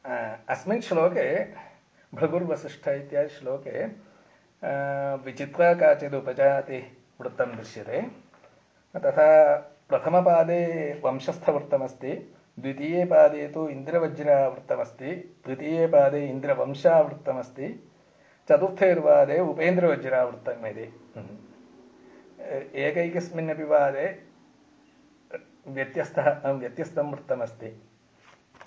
अस्मिन् श्लोके भृगुर्वसिष्ठ इत्यादि श्लोके विचित्रा काचित् उपजाति वृत्तं दृश्यते। तथा प्रथमपादे वंशस्थवृत्तमस्ति, द्वितीये पादे तु इन्द्रवज्रावृत्तमस्ति, तृतीये पादे इन्द्रवंशावृत्तमस्ति, चतुर्थेर्वादे उपेन्द्रवज्रावृत्तम् इति। एकैकस्मिन्नपि वादे व्यत्यस्तं वृत्तमस्ति।